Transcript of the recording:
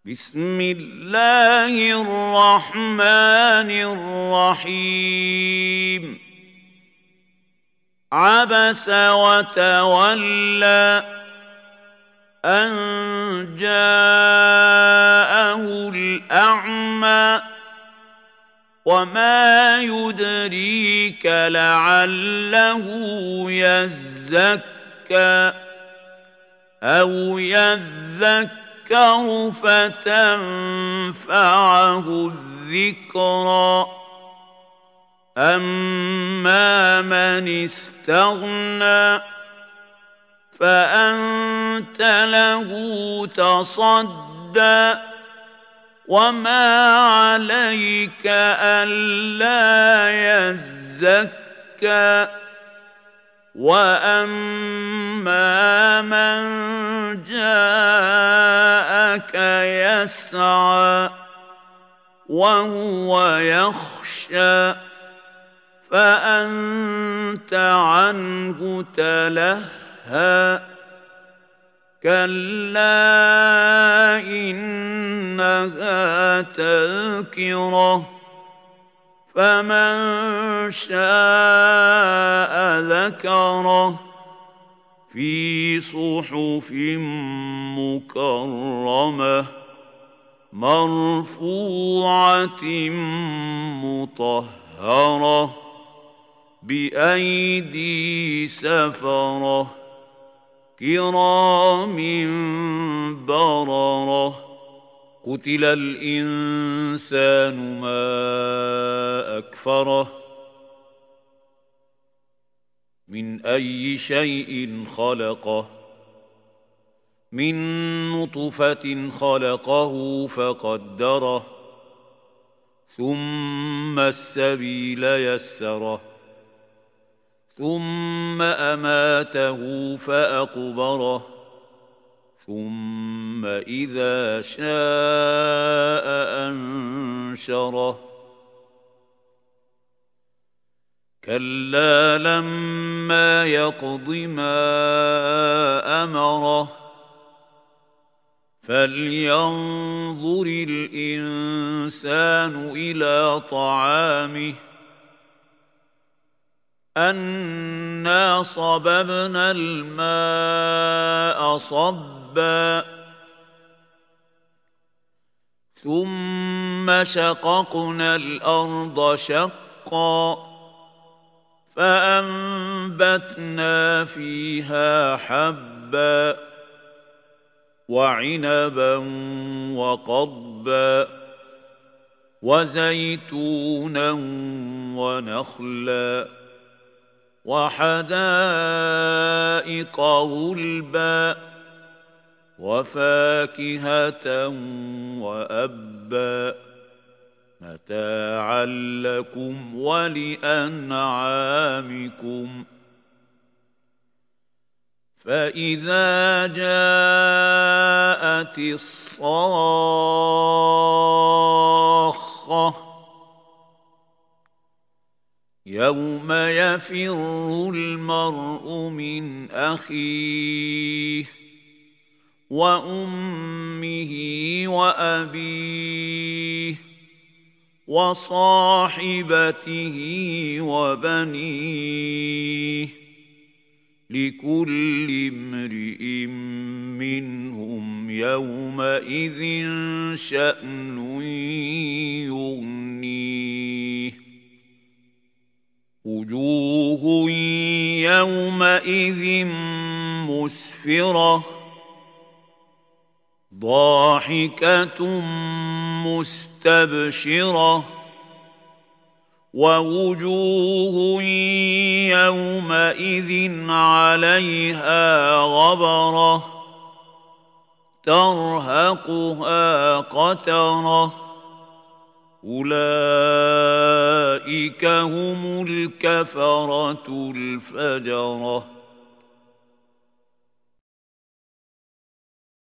بسم الله الرحمن الرحيم عبس وتولى أن جاءه الأعمى وما يدريك لعله يزكى أو يذكر فتنفعه الذكرى أما من استغنى فأنت له تصدى وما عليك ألا يزكى وأما من جاءك يسعى وهو يخشى فأنت عنه تلهى كلا إنها تذكرة فمن شاء ذكره في صحف مكرمة مرفوعة مطهرة بأيدي سفرة كرام بررة قتل الإنسان ما أكفره من أي شيء خلقه من نطفة خلقه فقدره ثم السبيل يسره ثم أماته فأقبره ثم إذا شاء أنشره كلا لما يقض ما أمره فلينظر الإنسان إلى طعامه أنا صببنا الماء صبا ثم شققنا الأرض شقا فأنبتنا فيها حبا وعنبا وقضبا وزيتونا ونخلا وحدائق غلبا وفاكهة وأبا متاعا لكم ولأنعامكم فإذا جاءت الصاخة يوم يفر المرء من أخيه وأمه وأبيه وصاحبته وبنيه لكل امرئ منهم يومئذ شأن يغنيه وجوه يومئذ مسفرة ضاحكة مستبشرة ووجوه يومئذ عليها غبرة ترهقها قترة أولئك هم الكفرة الفجرة